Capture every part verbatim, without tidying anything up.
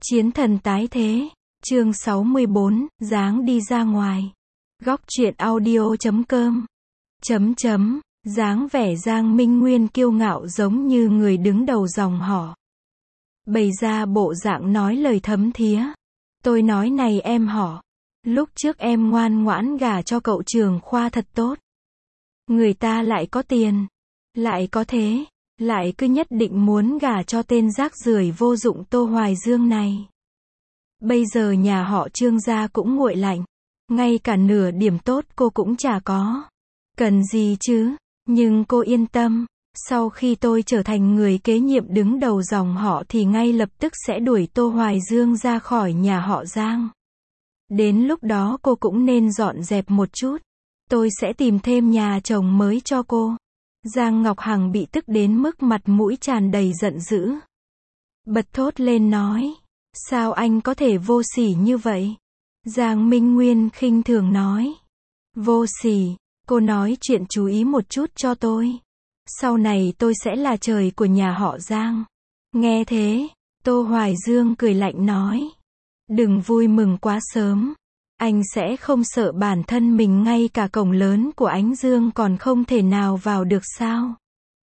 Chiến thần tái thế, chương sáu mươi bốn, dáng đi ra ngoài. Góc truyện audio chấm com. Chấm chấm, dáng vẻ Giang Minh Nguyên kiêu ngạo giống như người đứng đầu dòng họ. Bày ra bộ dạng nói lời thấm thía. Tôi nói này em họ, lúc trước em ngoan ngoãn gả cho cậu trưởng khoa thật tốt. Người ta lại có tiền, lại có thế, lại cứ nhất định muốn gả cho tên rác rưởi vô dụng Tô Hoài Dương này. Bây giờ nhà họ Trương gia cũng nguội lạnh, ngay cả nửa điểm tốt cô cũng chả có. Cần gì chứ, nhưng cô yên tâm, sau khi tôi trở thành người kế nhiệm đứng đầu dòng họ thì ngay lập tức sẽ đuổi Tô Hoài Dương ra khỏi nhà họ Giang. Đến lúc đó cô cũng nên dọn dẹp một chút. Tôi sẽ tìm thêm nhà chồng mới cho cô. Giang Ngọc Hằng bị tức đến mức mặt mũi tràn đầy giận dữ. Bật thốt lên nói, sao anh có thể vô sỉ như vậy? Giang Minh Nguyên khinh thường nói, vô sỉ, cô nói chuyện chú ý một chút cho tôi. Sau này tôi sẽ là trời của nhà họ Giang. Nghe thế, Tô Hoài Dương cười lạnh nói, đừng vui mừng quá sớm. Anh sẽ không sợ bản thân mình ngay cả cổng lớn của Ánh Dương còn không thể nào vào được sao?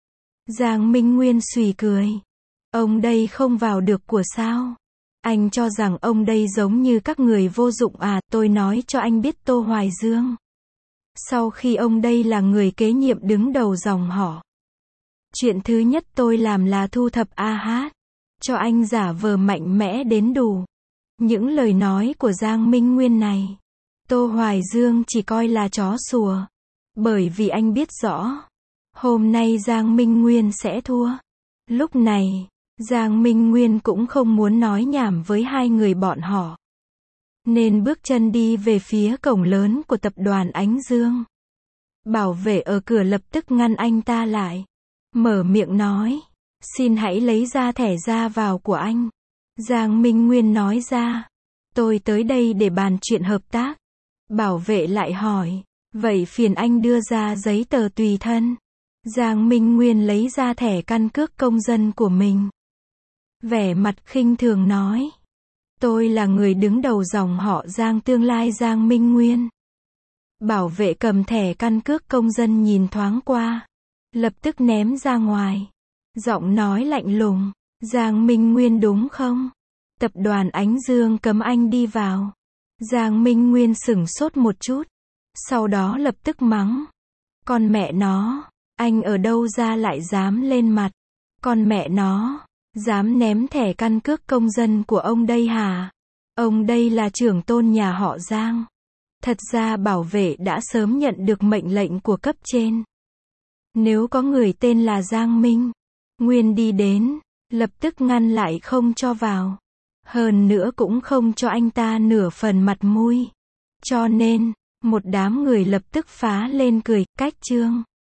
Giang Minh Nguyên xùy cười. Ông đây không vào được của sao? Anh cho rằng ông đây giống như các người vô dụng à? Tôi nói cho anh biết Tô Hoài Dương. Sau khi ông đây là người kế nhiệm đứng đầu dòng họ, chuyện thứ nhất tôi làm là thu thập a hát, cho anh giả vờ mạnh mẽ đến đủ. Những lời nói của Giang Minh Nguyên này, Tô Hoài Dương chỉ coi là chó sủa. Bởi vì anh biết rõ, hôm nay Giang Minh Nguyên sẽ thua. Lúc này, Giang Minh Nguyên cũng không muốn nói nhảm với hai người bọn họ, nên bước chân đi về phía cổng lớn của tập đoàn Ánh Dương. Bảo vệ ở cửa lập tức ngăn anh ta lại. Mở miệng nói, xin hãy lấy ra thẻ ra vào của anh. Giang Minh Nguyên nói ra, tôi tới đây để bàn chuyện hợp tác. Bảo vệ lại hỏi, vậy phiền anh đưa ra giấy tờ tùy thân. Giang Minh Nguyên lấy ra thẻ căn cước công dân của mình. Vẻ mặt khinh thường nói, tôi là người đứng đầu dòng họ Giang tương lai Giang Minh Nguyên. Bảo vệ cầm thẻ căn cước công dân nhìn thoáng qua, lập tức ném ra ngoài. Giọng nói lạnh lùng, Giang Minh Nguyên đúng không? Tập đoàn Ánh Dương cấm anh đi vào. Giang Minh Nguyên sửng sốt một chút, sau đó lập tức mắng, con mẹ nó, anh ở đâu ra lại dám lên mặt? Con mẹ nó, dám ném thẻ căn cước công dân của ông đây hả? Ông đây là trưởng tôn nhà họ Giang. Thật ra bảo vệ đã sớm nhận được mệnh lệnh của cấp trên. Nếu có người tên là Giang Minh Nguyên đi đến, lập tức ngăn lại không cho vào. Hơn nữa cũng không cho anh ta nửa phần mặt mũi. Cho nên, một đám người lập tức phá lên cười, cách trương.